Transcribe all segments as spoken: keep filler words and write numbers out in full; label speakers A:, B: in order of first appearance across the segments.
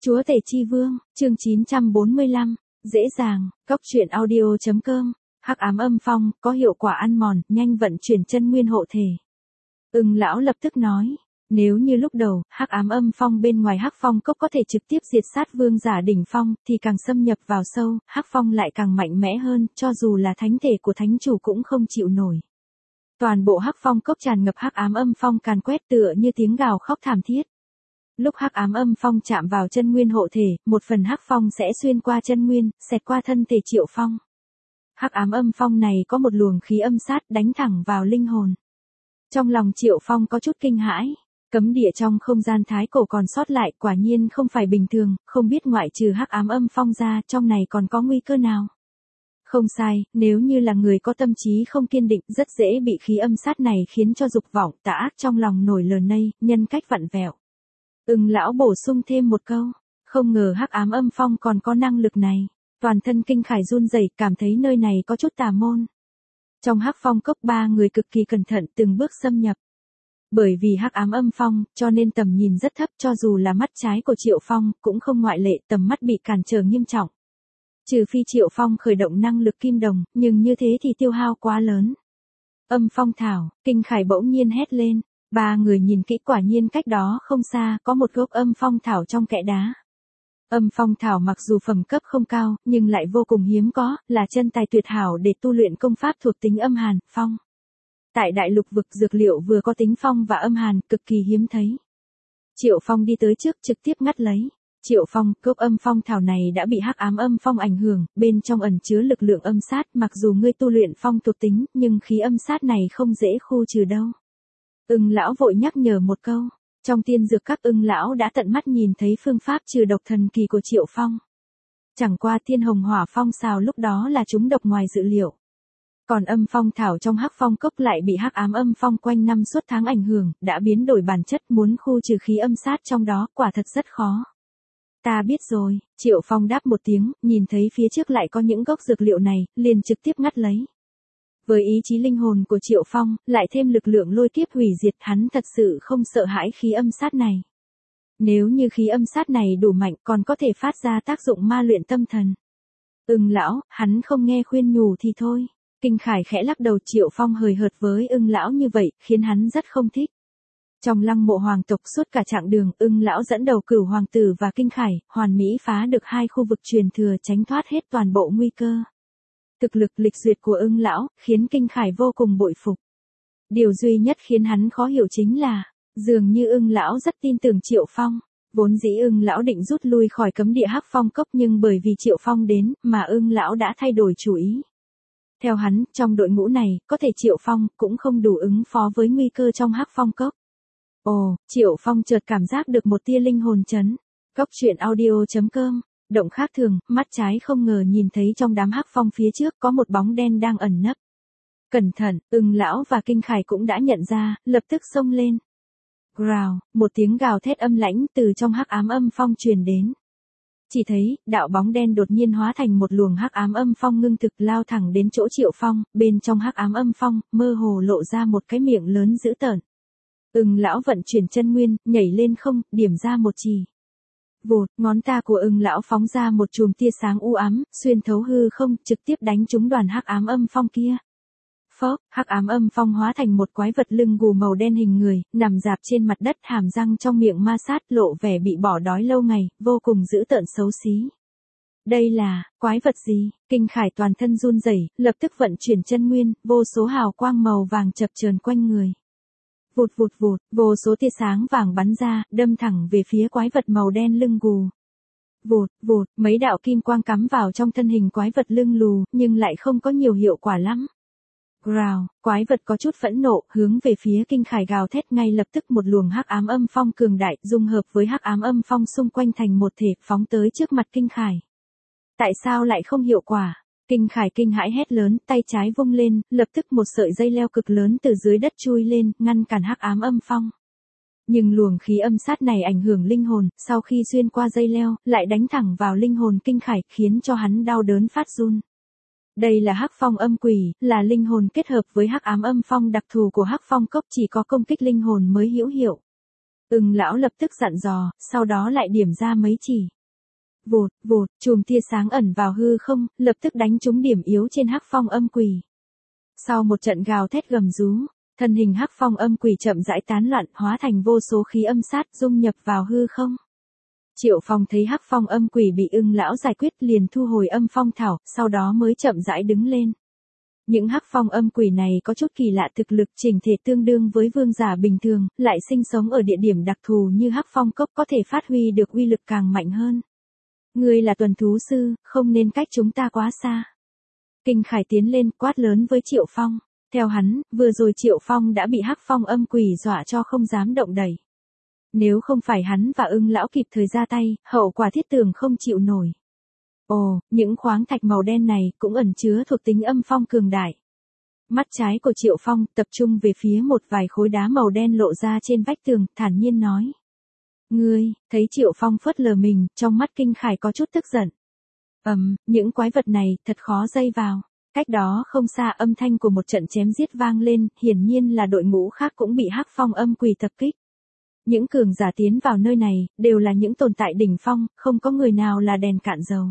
A: Chúa Tể Chi Vương, chương chín trăm bốn mươi lăm, dễ dàng, cóc truyện audio.com, hắc ám âm phong, có hiệu quả ăn mòn, nhanh vận chuyển chân nguyên hộ thể. Ưng lão lập tức nói, nếu như lúc đầu, hắc ám âm phong bên ngoài hắc phong cốc có thể trực tiếp diệt sát vương giả đỉnh phong, thì càng xâm nhập vào sâu, hắc phong lại càng mạnh mẽ hơn, cho dù là thánh thể của thánh chủ cũng không chịu nổi. Toàn bộ hắc phong cốc tràn ngập hắc ám âm phong càn quét tựa như tiếng gào khóc thảm thiết. Lúc hắc ám âm phong chạm vào chân nguyên hộ thể, một phần hắc phong sẽ xuyên qua chân nguyên, xẹt qua thân thể Triệu Phong. Hắc ám âm phong này có một luồng khí âm sát đánh thẳng vào linh hồn. Trong lòng Triệu Phong có chút kinh hãi, cấm địa trong không gian thái cổ còn sót lại quả nhiên không phải bình thường, không biết ngoại trừ hắc ám âm phong ra trong này còn có nguy cơ nào. Không sai, nếu như là người có tâm trí không kiên định rất dễ bị khí âm sát này khiến cho dục vọng tà ác trong lòng nổi lờ nây, nhân cách vặn vẹo. Ưng lão bổ sung thêm một câu, không ngờ hắc ám âm phong còn có năng lực này, toàn thân kinh khải run rẩy, cảm thấy nơi này có chút tà môn. Trong hắc phong cốc ba người cực kỳ cẩn thận từng bước xâm nhập. Bởi vì hắc ám âm phong, cho nên tầm nhìn rất thấp, cho dù là mắt trái của Triệu Phong, cũng không ngoại lệ, tầm mắt bị cản trở nghiêm trọng. Trừ phi Triệu Phong khởi động năng lực kim đồng, nhưng như thế thì tiêu hao quá lớn. Âm phong thảo, kinh khải bỗng nhiên hét lên. Ba người nhìn kỹ quả nhiên cách đó không xa, có một gốc âm phong thảo trong kẽ đá. Âm phong thảo mặc dù phẩm cấp không cao, nhưng lại vô cùng hiếm có, là chân tài tuyệt hảo để tu luyện công pháp thuộc tính âm hàn, phong. Tại đại lục vực dược liệu vừa có tính phong và âm hàn, cực kỳ hiếm thấy. Triệu Phong đi tới trước trực tiếp ngắt lấy. Triệu Phong, gốc âm phong thảo này đã bị hắc ám âm phong ảnh hưởng, bên trong ẩn chứa lực lượng âm sát, mặc dù ngươi tu luyện phong thuộc tính, nhưng khí âm sát này không dễ khu trừ đâu. Ưng lão vội nhắc nhở một câu, trong tiên dược các ưng lão đã tận mắt nhìn thấy phương pháp trừ độc thần kỳ của Triệu Phong. Chẳng qua thiên hồng hỏa phong xào lúc đó là chúng độc ngoài dự liệu. Còn âm phong thảo trong hắc phong cốc lại bị hắc ám âm phong quanh năm suốt tháng ảnh hưởng, đã biến đổi bản chất, muốn khu trừ khí âm sát trong đó, quả thật rất khó. Ta biết rồi, Triệu Phong đáp một tiếng, nhìn thấy phía trước lại có những gốc dược liệu này, liền trực tiếp ngắt lấy. Với ý chí linh hồn của Triệu Phong, lại thêm lực lượng lôi kiếp hủy diệt, hắn thật sự không sợ hãi khí âm sát này. Nếu như khí âm sát này đủ mạnh còn có thể phát ra tác dụng ma luyện tâm thần. Ưng lão, hắn không nghe khuyên nhủ thì thôi. Kinh khải khẽ lắc đầu, Triệu Phong hời hợt với ưng lão như vậy, khiến hắn rất không thích. Trong lăng mộ hoàng tộc suốt cả chặng đường, ưng lão dẫn đầu cửu hoàng tử và kinh khải, hoàn mỹ phá được hai khu vực truyền thừa, tránh thoát hết toàn bộ nguy cơ. Thực lực lịch duyệt của ưng lão, khiến kinh khải vô cùng bội phục. Điều duy nhất khiến hắn khó hiểu chính là, dường như ưng lão rất tin tưởng Triệu Phong. Vốn dĩ ưng lão định rút lui khỏi cấm địa hắc phong cốc, nhưng bởi vì Triệu Phong đến, mà ưng lão đã thay đổi chủ ý. Theo hắn, trong đội ngũ này, có thể Triệu Phong cũng không đủ ứng phó với nguy cơ trong hắc phong cốc. Ồ, Triệu Phong chợt cảm giác được một tia linh hồn chấn. Cóc truyện audio.com, động khác thường, mắt trái không ngờ nhìn thấy trong đám hắc phong phía trước có một bóng đen đang ẩn nấp. Cẩn thận, ưng lão và kinh khải cũng đã nhận ra, lập tức xông lên. Growl, một tiếng gào thét âm lãnh từ trong hắc ám âm phong truyền đến. Chỉ thấy, đạo bóng đen đột nhiên hóa thành một luồng hắc ám âm phong ngưng thực lao thẳng đến chỗ Triệu Phong, bên trong hắc ám âm phong, mơ hồ lộ ra một cái miệng lớn dữ tợn. Ưng lão vận chuyển chân nguyên, nhảy lên không, điểm ra một chì. Vụt, ngón ta của ưng lão phóng ra một chùm tia sáng u ám, xuyên thấu hư không, trực tiếp đánh trúng đoàn hắc ám âm phong kia. Phốc, hắc ám âm phong hóa thành một quái vật lưng gù màu đen hình người, nằm rạp trên mặt đất, hàm răng trong miệng ma sát, lộ vẻ bị bỏ đói lâu ngày, vô cùng dữ tợn xấu xí. Đây là, quái vật gì? Kinh khải toàn thân run rẩy, lập tức vận chuyển chân nguyên, vô số hào quang màu vàng chập chờn quanh người. Vụt vụt vụt, vô số tia sáng vàng bắn ra, đâm thẳng về phía quái vật màu đen lưng gù. Vụt, vụt, mấy đạo kim quang cắm vào trong thân hình quái vật lưng lù, nhưng lại không có nhiều hiệu quả lắm. Growl, quái vật có chút phẫn nộ, hướng về phía kinh khải gào thét, ngay lập tức một luồng hắc ám âm phong cường đại, dung hợp với hắc ám âm phong xung quanh thành một thể, phóng tới trước mặt kinh khải. Tại sao lại không hiệu quả? Kinh khải kinh hãi hét lớn, tay trái vung lên, lập tức một sợi dây leo cực lớn từ dưới đất chui lên, ngăn cản hắc ám âm phong. Nhưng luồng khí âm sát này ảnh hưởng linh hồn, sau khi xuyên qua dây leo, lại đánh thẳng vào linh hồn kinh khải, khiến cho hắn đau đớn phát run. Đây là hắc phong âm quỷ, là linh hồn kết hợp với hắc ám âm phong đặc thù của hắc phong cốc, chỉ có công kích linh hồn mới hữu hiệu. Ưng lão lập tức dặn dò, sau đó lại điểm ra mấy chỉ. Vụt, vụt, chùm tia sáng ẩn vào hư không, lập tức đánh trúng điểm yếu trên hắc phong âm quỷ. Sau một trận gào thét gầm rú, thân hình hắc phong âm quỷ chậm rãi tán loạn, hóa thành vô số khí âm sát dung nhập vào hư không. Triệu Phong thấy hắc phong âm quỷ bị Ưng lão giải quyết liền thu hồi âm phong thảo, sau đó mới chậm rãi đứng lên. Những hắc phong âm quỷ này có chút kỳ lạ, thực lực chỉnh thể tương đương với vương giả bình thường, lại sinh sống ở địa điểm đặc thù như hắc phong cốc, có thể phát huy được uy lực càng mạnh hơn. Ngươi là tuần thú sư, không nên cách chúng ta quá xa. Kinh Khải tiến lên quát lớn với Triệu Phong. Theo hắn, vừa rồi Triệu Phong đã bị hắc phong âm quỷ dọa cho không dám động đẩy. Nếu không phải hắn và Ưng lão kịp thời ra tay, hậu quả thiết tưởng không chịu nổi. Ồ, những khoáng thạch màu đen này cũng ẩn chứa thuộc tính âm phong cường đại. Mắt trái của Triệu Phong tập trung về phía một vài khối đá màu đen lộ ra trên vách tường, thản nhiên nói. Ngươi, thấy Triệu Phong phớt lờ mình, trong mắt Kinh Khải có chút tức giận. Ầm, um, những quái vật này thật khó dây vào. Cách đó không xa âm thanh của một trận chém giết vang lên, hiển nhiên là đội ngũ khác cũng bị hắc phong âm quỷ tập kích. Những cường giả tiến vào nơi này, đều là những tồn tại đỉnh phong, không có người nào là đèn cạn dầu.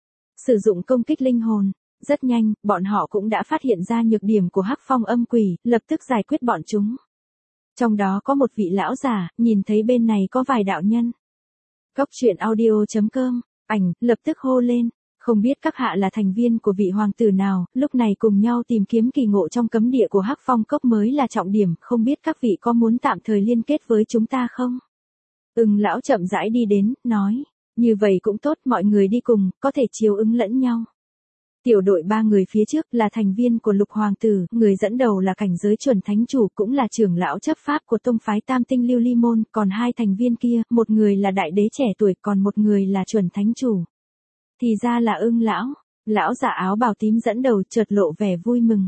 A: Sử dụng công kích linh hồn, rất nhanh, bọn họ cũng đã phát hiện ra nhược điểm của hắc phong âm quỷ, lập tức giải quyết bọn chúng. Trong đó có một vị lão giả, nhìn thấy bên này có vài đạo nhân. Cốc truyện audio chấm com, ảnh, lập tức hô lên. Không biết các hạ là thành viên của vị hoàng tử nào, lúc này cùng nhau tìm kiếm kỳ ngộ trong cấm địa của hắc phong cốc mới là trọng điểm, không biết các vị có muốn tạm thời liên kết với chúng ta không? Ưng lão chậm rãi đi đến, nói, như vậy cũng tốt, mọi người đi cùng, có thể chiếu ứng lẫn nhau. Tiểu đội ba người phía trước là thành viên của lục hoàng tử, người dẫn đầu là cảnh giới chuẩn thánh chủ, cũng là trưởng lão chấp pháp của tông phái Tam Tinh Lưu Ly Môn, còn hai thành viên kia, một người là đại đế trẻ tuổi, còn một người là chuẩn thánh chủ. Thì ra là Ưng lão, lão giả áo bào tím dẫn đầu chợt lộ vẻ vui mừng.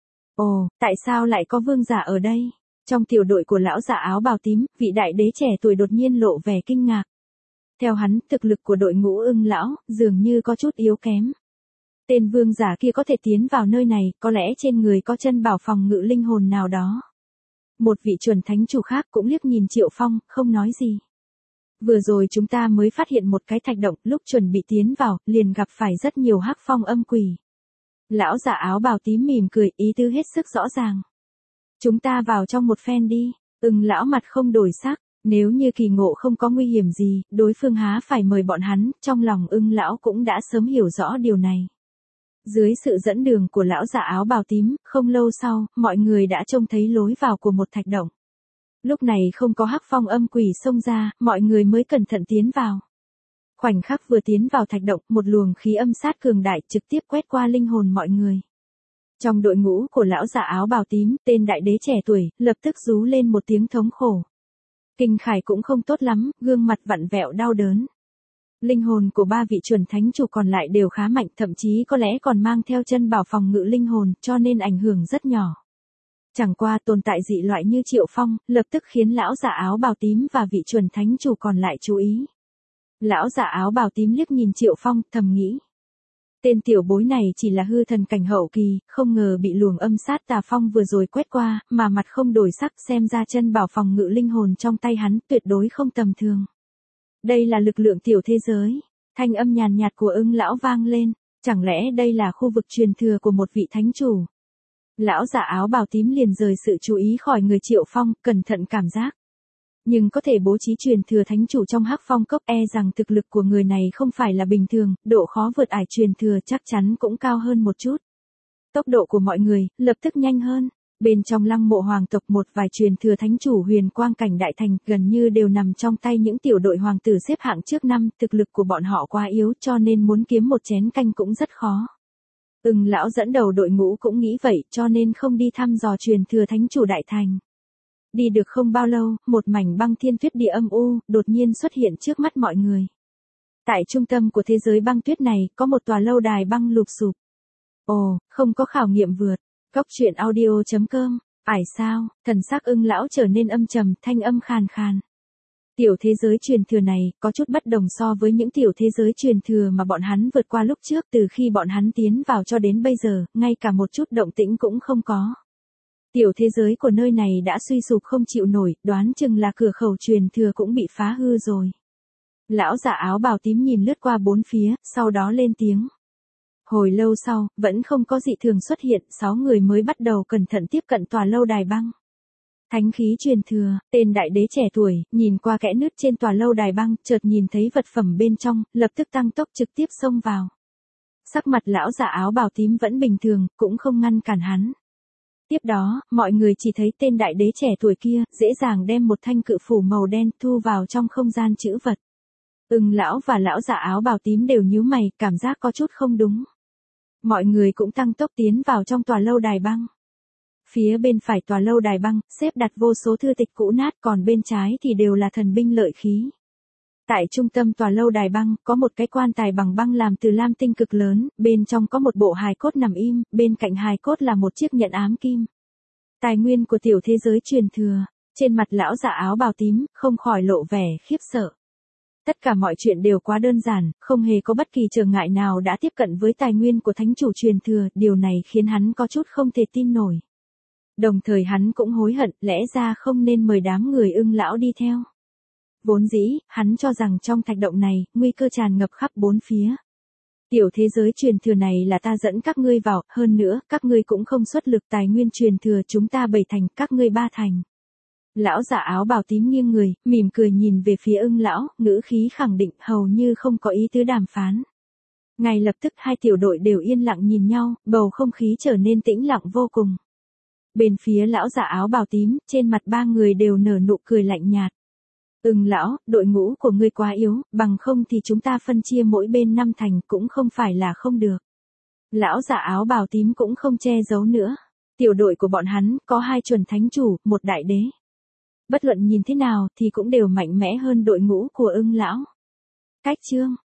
A: Ồ, tại sao lại có vương giả ở đây? Trong tiểu đội của lão giả áo bào tím, vị đại đế trẻ tuổi đột nhiên lộ vẻ kinh ngạc. Theo hắn, thực lực của đội ngũ Ưng lão, dường như có chút yếu kém. Tên vương giả kia có thể tiến vào nơi này, có lẽ trên người có chân bảo phòng ngự linh hồn nào đó. Một vị chuẩn thánh chủ khác cũng liếc nhìn Triệu Phong, không nói gì. Vừa rồi chúng ta mới phát hiện một cái thạch động, lúc chuẩn bị tiến vào, liền gặp phải rất nhiều hắc phong âm quỷ. Lão giả áo bào tím mỉm cười, ý tứ hết sức rõ ràng. Chúng ta vào trong một phen đi. Ưng lão mặt không đổi sắc, nếu như kỳ ngộ không có nguy hiểm gì, đối phương há phải mời bọn hắn, trong lòng Ưng lão cũng đã sớm hiểu rõ điều này. Dưới sự dẫn đường của lão giả áo bào tím, không lâu sau, mọi người đã trông thấy lối vào của một thạch động. Lúc này không có hắc phong âm quỷ xông ra, mọi người mới cẩn thận tiến vào. Khoảnh khắc vừa tiến vào thạch động, một luồng khí âm sát cường đại trực tiếp quét qua linh hồn mọi người. Trong đội ngũ của lão giả áo bào tím, tên đại đế trẻ tuổi, lập tức rú lên một tiếng thống khổ. Kinh Khải cũng không tốt lắm, gương mặt vặn vẹo đau đớn. Linh hồn của ba vị chuẩn thánh chủ còn lại đều khá mạnh, thậm chí có lẽ còn mang theo chân bảo phòng ngự linh hồn, cho nên ảnh hưởng rất nhỏ. Chẳng qua tồn tại dị loại như Triệu Phong, lập tức khiến lão giả áo bào tím và vị chuẩn thánh chủ còn lại chú ý. Lão giả áo bào tím liếc nhìn Triệu Phong, thầm nghĩ. Tên tiểu bối này chỉ là hư thần cảnh hậu kỳ, không ngờ bị luồng âm sát tà phong vừa rồi quét qua, mà mặt không đổi sắc, xem ra chân bảo phòng ngự linh hồn trong tay hắn tuyệt đối không tầm thường. Đây là lực lượng tiểu thế giới. Thanh âm nhàn nhạt của Ưng lão vang lên, chẳng lẽ đây là khu vực truyền thừa của một vị thánh chủ? Lão giả áo bào tím liền rời sự chú ý khỏi người Triệu Phong, cẩn thận cảm giác. Nhưng có thể bố trí truyền thừa thánh chủ trong hắc phong cốc, e rằng thực lực của người này không phải là bình thường, độ khó vượt ải truyền thừa chắc chắn cũng cao hơn một chút. Tốc độ của mọi người, lập tức nhanh hơn. Bên trong lăng mộ hoàng tộc một vài truyền thừa thánh chủ huyền quang cảnh đại thành gần như đều nằm trong tay những tiểu đội hoàng tử xếp hạng trước năm, thực lực của bọn họ quá yếu cho nên muốn kiếm một chén canh cũng rất khó. Ưng lão dẫn đầu đội ngũ cũng nghĩ vậy cho nên không đi thăm dò truyền thừa thánh chủ đại thành. Đi được không bao lâu, một mảnh băng thiên tuyết địa âm u, đột nhiên xuất hiện trước mắt mọi người. Tại trung tâm của thế giới băng tuyết này, có một tòa lâu đài băng lụp sụp. Ồ, không có khảo nghiệm vượt. Cốc truyện audio chấm com, ải sao, thần sắc Ưng lão trở nên âm trầm, thanh âm khàn khàn. Tiểu thế giới truyền thừa này, có chút bất đồng so với những tiểu thế giới truyền thừa mà bọn hắn vượt qua lúc trước, từ khi bọn hắn tiến vào cho đến bây giờ, ngay cả một chút động tĩnh cũng không có. Tiểu thế giới của nơi này đã suy sụp không chịu nổi, đoán chừng là cửa khẩu truyền thừa cũng bị phá hư rồi. Lão giả áo bào tím nhìn lướt qua bốn phía, sau đó lên tiếng. Hồi lâu sau, vẫn không có dị thường xuất hiện, sáu người mới bắt đầu cẩn thận tiếp cận tòa lâu đài băng. Thánh khí truyền thừa, tên đại đế trẻ tuổi, nhìn qua kẽ nứt trên tòa lâu đài băng, chợt nhìn thấy vật phẩm bên trong, lập tức tăng tốc trực tiếp xông vào. Sắc mặt lão giả áo bào tím vẫn bình thường, cũng không ngăn cản hắn. Tiếp đó, mọi người chỉ thấy tên đại đế trẻ tuổi kia, dễ dàng đem một thanh cự phủ màu đen thu vào trong không gian trữ vật. Ưng lão và lão giả áo bào tím đều nhíu mày, cảm giác có chút không đúng. Mọi người cũng tăng tốc tiến vào trong tòa lâu đài băng. Phía bên phải tòa lâu đài băng, xếp đặt vô số thư tịch cũ nát, còn bên trái thì đều là thần binh lợi khí. Tại trung tâm tòa lâu đài băng, có một cái quan tài bằng băng làm từ lam tinh cực lớn, bên trong có một bộ hài cốt nằm im, bên cạnh hài cốt là một chiếc nhẫn ám kim. Tài nguyên của tiểu thế giới truyền thừa, trên mặt lão giả áo bào tím, không khỏi lộ vẻ khiếp sợ. Tất cả mọi chuyện đều quá đơn giản, không hề có bất kỳ trở ngại nào đã tiếp cận với tài nguyên của thánh chủ truyền thừa, điều này khiến hắn có chút không thể tin nổi. Đồng thời hắn cũng hối hận, lẽ ra không nên mời đám người Ưng lão đi theo. Vốn dĩ, hắn cho rằng trong thạch động này, nguy cơ tràn ngập khắp bốn phía. Tiểu thế giới truyền thừa này là ta dẫn các ngươi vào, hơn nữa, các ngươi cũng không xuất lực tài nguyên truyền thừa chúng ta bảy thành, các ngươi ba thành. Lão giả áo bào tím nghiêng người, mỉm cười nhìn về phía Ưng lão, ngữ khí khẳng định hầu như không có ý tứ đàm phán. Ngay lập tức hai tiểu đội đều yên lặng nhìn nhau, bầu không khí trở nên tĩnh lặng vô cùng. Bên phía lão giả áo bào tím, trên mặt ba người đều nở nụ cười lạnh nhạt. Ưng lão, đội ngũ của ngươi quá yếu, bằng không thì chúng ta phân chia mỗi bên năm thành cũng không phải là không được. Lão giả áo bào tím cũng không che giấu nữa. Tiểu đội của bọn hắn có hai chuẩn thánh chủ, một đại đế. Bất luận nhìn thế nào thì cũng đều mạnh mẽ hơn đội ngũ của Ưng lão. Cách chương